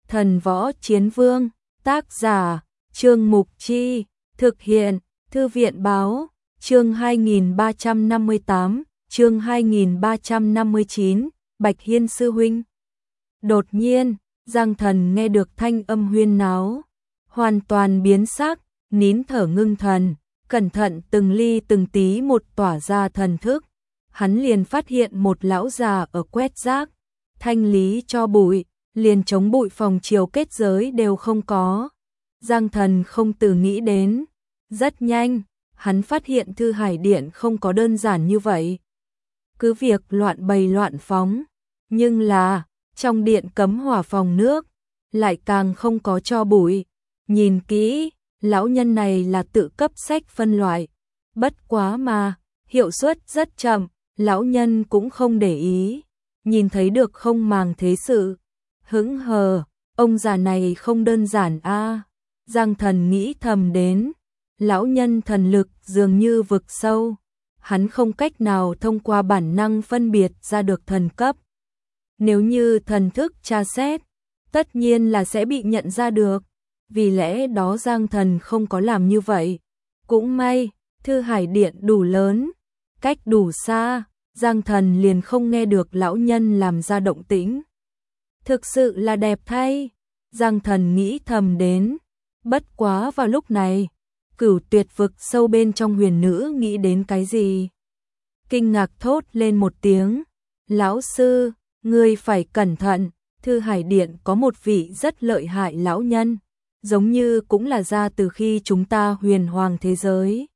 Thần Võ Chiến Vương, tác giả, Trương Mục Chi, thực hiện, Thư viện Báo, chương 2358, chương 2359, Bạch Hiên sư huynh. Đột nhiên, Giang Thần nghe được thanh âm huyên náo, hoàn toàn biến sắc, nín thở ngưng thần, cẩn thận từng ly từng tí một tỏa ra thần thức. Hắn liền phát hiện một lão già ở quét rác, thanh lý cho bụi, liền chống bụi phòng chiều kết giới đều không có. Giang Thần không từ nghĩ đến, rất nhanh, hắn phát hiện Thư Hải Điện không có đơn giản như vậy. Cứ việc loạn bày loạn phóng, nhưng là, trong điện cấm hỏa phòng nước, lại càng không có cho bụi. Nhìn kỹ, lão nhân này là tự cấp sách phân loại, bất quá mà, hiệu suất rất chậm, lão nhân cũng không để ý, nhìn thấy được không màng thế sự. Hững hờ, ông già này không đơn giản a. Giang Thần nghĩ thầm đến, lão nhân thần lực dường như vực sâu, hắn không cách nào thông qua bản năng phân biệt ra được thần cấp. Nếu như thần thức tra xét, tất nhiên là sẽ bị nhận ra được, vì lẽ đó Giang Thần không có làm như vậy. Cũng may, Thư Hải Điện đủ lớn, cách đủ xa, Giang Thần liền không nghe được lão nhân làm ra động tĩnh. Thực sự là đẹp thay, Giang Thần nghĩ thầm đến, bất quá vào lúc này, Cửu Tuyệt vực sâu bên trong huyền nữ nghĩ đến cái gì? Kinh ngạc thốt lên một tiếng, lão sư, ngươi phải cẩn thận, Thư Hải Điện có một vị rất lợi hại lão nhân, giống như cũng là ra từ khi chúng ta huyền hoàng thế giới.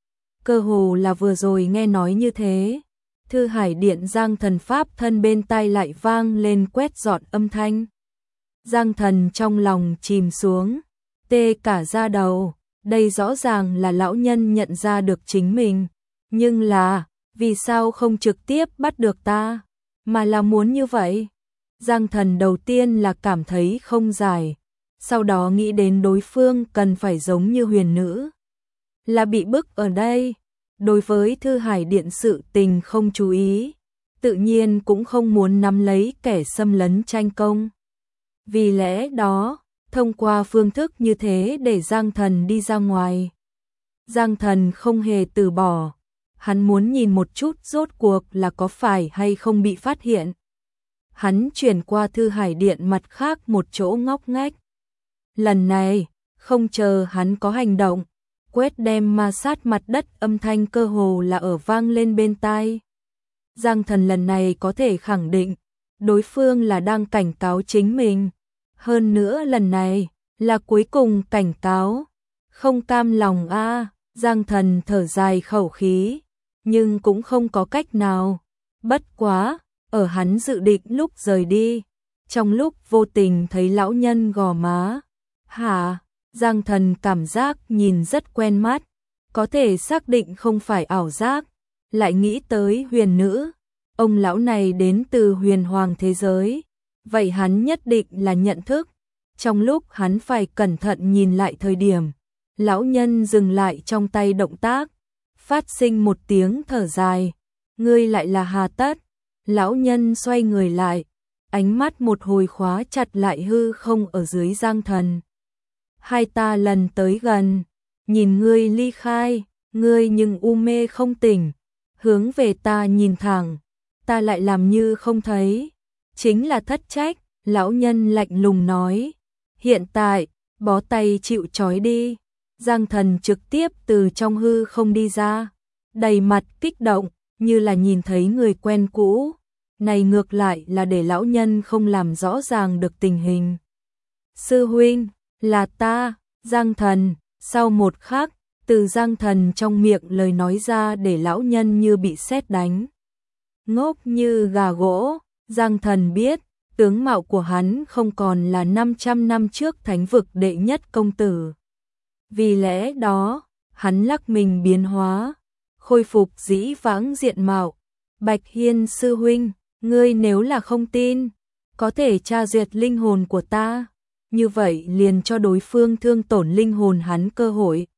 Cơ hồ là vừa rồi nghe nói như thế, Thư Hải Điện Giang Thần pháp thân bên tai lại vang lên quét dọn âm thanh. Giang Thần trong lòng chìm xuống, tê cả da đầu, đây rõ ràng là lão nhân nhận ra được chính mình, nhưng là, vì sao không trực tiếp bắt được ta, mà là muốn như vậy? Giang Thần đầu tiên là cảm thấy không giải, sau đó nghĩ đến đối phương cần phải giống như huyền nữ, là bị bức ở đây. Đối với Thư Hải Điện sự tình không chú ý, tự nhiên cũng không muốn nắm lấy kẻ xâm lấn tranh công. Vì lẽ đó, thông qua phương thức như thế để Giang Thần đi ra ngoài. Giang Thần không hề từ bỏ, hắn muốn nhìn một chút rốt cuộc là có phải hay không bị phát hiện. Hắn chuyển qua Thư Hải Điện mặt khác một chỗ ngóc ngách. Lần này, không chờ hắn có hành động, quét đem ma sát mặt đất âm thanh cơ hồ là ở vang lên bên tai. Giang Thần lần này có thể khẳng định, đối phương là đang cảnh cáo chính mình. Hơn nữa lần này, là cuối cùng cảnh cáo. Không cam lòng a, Giang Thần thở dài khẩu khí, nhưng cũng không có cách nào. Bất quá, ở hắn dự định lúc rời đi, trong lúc vô tình thấy lão nhân gò má. Hả? Giang Thần cảm giác nhìn rất quen mắt, có thể xác định không phải ảo giác, lại nghĩ tới huyền nữ, ông lão này đến từ huyền hoàng thế giới, vậy hắn nhất định là nhận thức. Trong lúc hắn phải cẩn thận nhìn lại thời điểm, lão nhân dừng lại trong tay động tác, phát sinh một tiếng thở dài, ngươi lại là hà tất. Lão nhân xoay người lại, ánh mắt một hồi khóa chặt lại hư không ở dưới Giang Thần. Hai ta lần tới gần, nhìn ngươi ly khai, ngươi nhưng u mê không tỉnh, hướng về ta nhìn thẳng, ta lại làm như không thấy, chính là thất trách. Lão nhân lạnh lùng nói, hiện tại, bó tay chịu trói đi. Giang Thần trực tiếp từ trong hư không đi ra, đầy mặt kích động, như là nhìn thấy người quen cũ. Này ngược lại là để lão nhân không làm rõ ràng được tình hình. Sư huynh, là ta, Giang Thần. Sau một khắc, từ Giang Thần trong miệng lời nói ra để lão nhân như bị sét đánh. Ngốc như gà gỗ, Giang Thần biết, tướng mạo của hắn không còn là 500 năm trước thánh vực đệ nhất công tử. Vì lẽ đó, hắn lắc mình biến hóa, khôi phục dĩ vãng diện mạo. Bạch Hiên sư huynh, ngươi nếu là không tin, có thể tra duyệt linh hồn của ta, như vậy liền cho đối phương thương tổn linh hồn hắn cơ hội.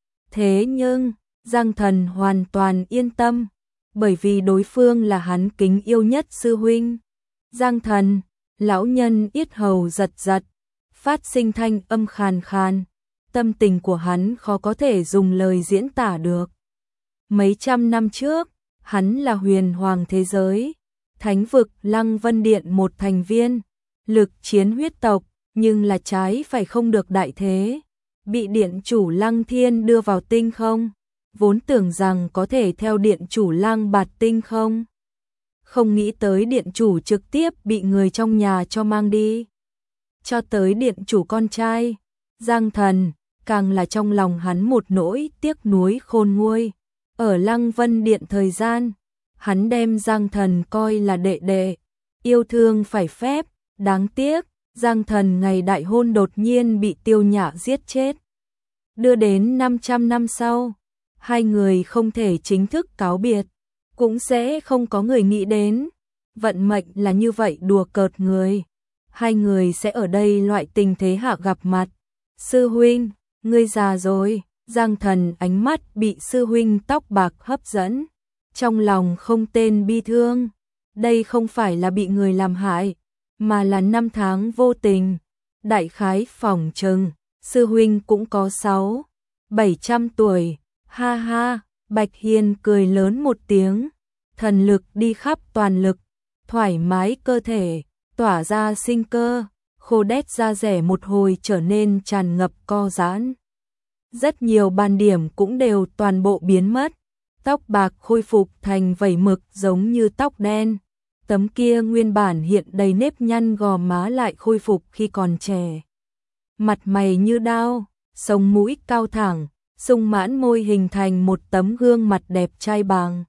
Thế nhưng, Giang Thần hoàn toàn yên tâm, bởi vì đối phương là hắn kính yêu nhất sư huynh. Giang Thần, lão nhân yết hầu giật giật, phát sinh thanh âm khàn khàn. Tâm tình của hắn khó có thể dùng lời diễn tả được. Mấy trăm năm trước, hắn là huyền hoàng thế giới, thánh vực Lăng Vân Điện một thành viên, lực chiến huyết tộc, nhưng là trái phải không được đại thế. Bị điện chủ Lăng Thiên đưa vào tinh không, vốn tưởng rằng có thể theo điện chủ Lăng Bạt tinh không. Không nghĩ tới điện chủ trực tiếp bị người trong nhà cho mang đi. Cho tới điện chủ con trai, Giang Thần, càng là trong lòng hắn một nỗi tiếc nuối khôn nguôi. Ở Lăng Vân Điện thời gian, hắn đem Giang Thần coi là đệ đệ, yêu thương phải phép, đáng tiếc, Giang Thần ngày đại hôn đột nhiên bị Tiêu Nhã giết chết. Đưa đến 500 năm sau, hai người không thể chính thức cáo biệt, cũng sẽ không có người nghĩ đến. Vận mệnh là như vậy đùa cợt người. Hai người sẽ ở đây loại tình thế hạ gặp mặt. Sư huynh, ngươi già rồi. Giang Thần ánh mắt bị sư huynh tóc bạc hấp dẫn. Trong lòng không tên bi thương. Đây không phải là bị người làm hại, mà là năm tháng vô tình. Đại khái phỏng chừng, sư huynh cũng có 600-700 tuổi. Ha ha, Bạch Hiên cười lớn một tiếng. Thần lực đi khắp toàn lực, thoải mái cơ thể, tỏa ra sinh cơ, khô đét da rẻ một hồi trở nên tràn ngập co giãn. Rất nhiều ban điểm cũng đều toàn bộ biến mất, tóc bạc khôi phục thành vảy mực giống như tóc đen. Tấm kia nguyên bản hiện đầy nếp nhăn gò má lại khôi phục khi còn trẻ. Mặt mày như đao, sống mũi cao thẳng, sung mãn môi hình thành một tấm gương mặt đẹp trai bàng.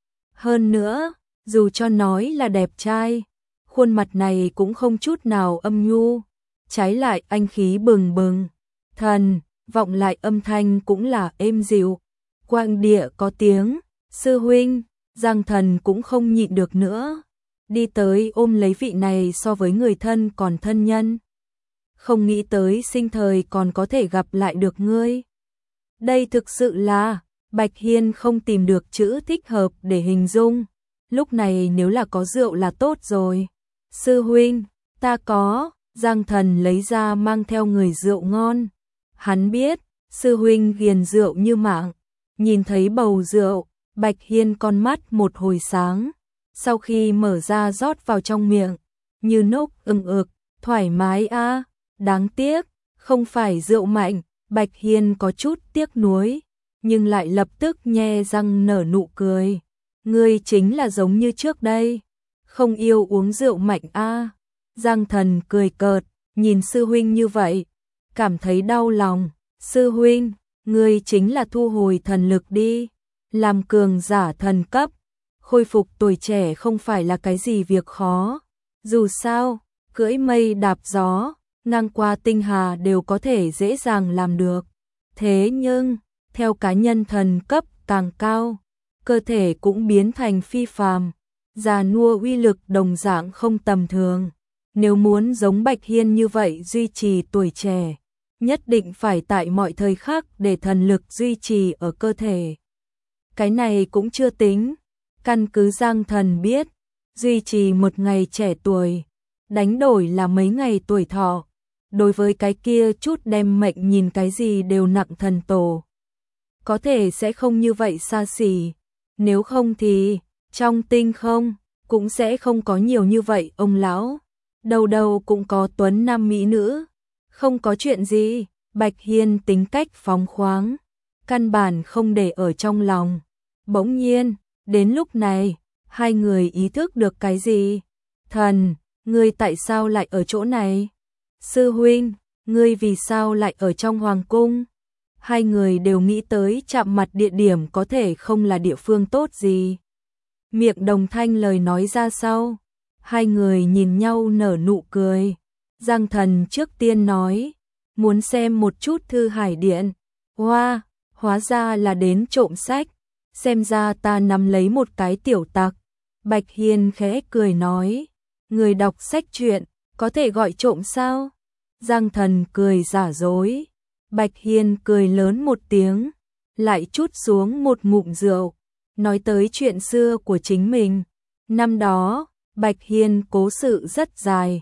Hơn nữa, dù cho nói là đẹp trai, khuôn mặt này cũng không chút nào âm nhu, trái lại anh khí bừng bừng. Thần, vọng lại âm thanh cũng là êm dịu. Quang địa có tiếng, sư huynh, Giang Thần cũng không nhịn được nữa. Đi tới ôm lấy vị này so với người thân còn thân nhân. Không nghĩ tới sinh thời còn có thể gặp lại được ngươi. Đây thực sự là, Bạch Hiên không tìm được chữ thích hợp để hình dung. Lúc này nếu là có rượu là tốt rồi. Sư huynh, ta có. Giang Thần lấy ra mang theo người rượu ngon. Hắn biết, sư huynh ghiền rượu như mạng. Nhìn thấy bầu rượu, Bạch Hiên con mắt một hồi sáng. Sau khi mở ra rót vào trong miệng, như nốc ừng ực, thoải mái a. Đáng tiếc, không phải rượu mạnh. Bạch Hiên có chút tiếc nuối, nhưng lại lập tức nhe răng nở nụ cười. Ngươi chính là giống như trước đây, không yêu uống rượu mạnh a. Giang Thần cười cợt, nhìn sư huynh như vậy, cảm thấy đau lòng. Sư huynh, ngươi chính là thu hồi thần lực đi, làm cường giả thần cấp, khôi phục tuổi trẻ không phải là cái gì việc khó. Dù sao, cưỡi mây đạp gió, ngang qua tinh hà đều có thể dễ dàng làm được. Thế nhưng, theo cá nhân thần cấp càng cao, cơ thể cũng biến thành phi phàm, già nua uy lực đồng dạng không tầm thường. Nếu muốn giống Bạch Hiên như vậy duy trì tuổi trẻ, nhất định phải tại mọi thời khắc để thần lực duy trì ở cơ thể. Cái này cũng chưa tính, căn cứ Giang Thần biết, duy trì một ngày trẻ tuổi, đánh đổi là mấy ngày tuổi thọ. Đối với cái kia chút đem mệnh nhìn cái gì đều nặng thần tổ, có thể sẽ không như vậy xa xỉ. Nếu không thì, trong tinh không, cũng sẽ không có nhiều như vậy ông lão. Đầu đầu cũng có tuấn nam mỹ nữ. Không có chuyện gì, Bạch Hiên tính cách phóng khoáng, căn bản không để ở trong lòng. Bỗng nhiên, đến lúc này, hai người ý thức được cái gì. Thần, ngươi tại sao lại ở chỗ này? Sư huynh, ngươi vì sao lại ở trong hoàng cung? Hai người đều nghĩ tới chạm mặt địa điểm có thể không là địa phương tốt gì. Miệng đồng thanh lời nói ra sau, hai người nhìn nhau nở nụ cười. Giang Thần trước tiên nói, muốn xem một chút Thư Hải Điện. Hoa, hóa ra là đến trộm sách, xem ra ta nắm lấy một cái tiểu tặc. Bạch Hiên khẽ cười nói, người đọc sách truyện, có thể gọi trộm sao? Giang Thần cười giả dối. Bạch Hiên cười lớn một tiếng, lại trút xuống một ngụm rượu, nói tới chuyện xưa của chính mình. Năm đó, Bạch Hiên cố sự rất dài,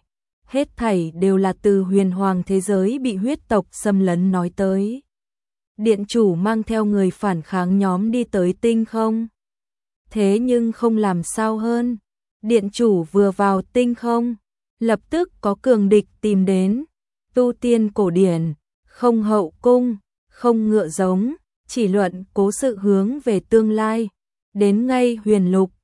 hết thảy đều là từ huyền hoàng thế giới bị huyết tộc xâm lấn nói tới. Điện chủ mang theo người phản kháng nhóm đi tới tinh không. Thế nhưng không làm sao hơn. Điện chủ vừa vào tinh không, lập tức có cường địch tìm đến. Tu tiên cổ điển, không hậu cung, không ngựa giống, chỉ luận cố sự hướng về tương lai. Đến ngay huyền lục,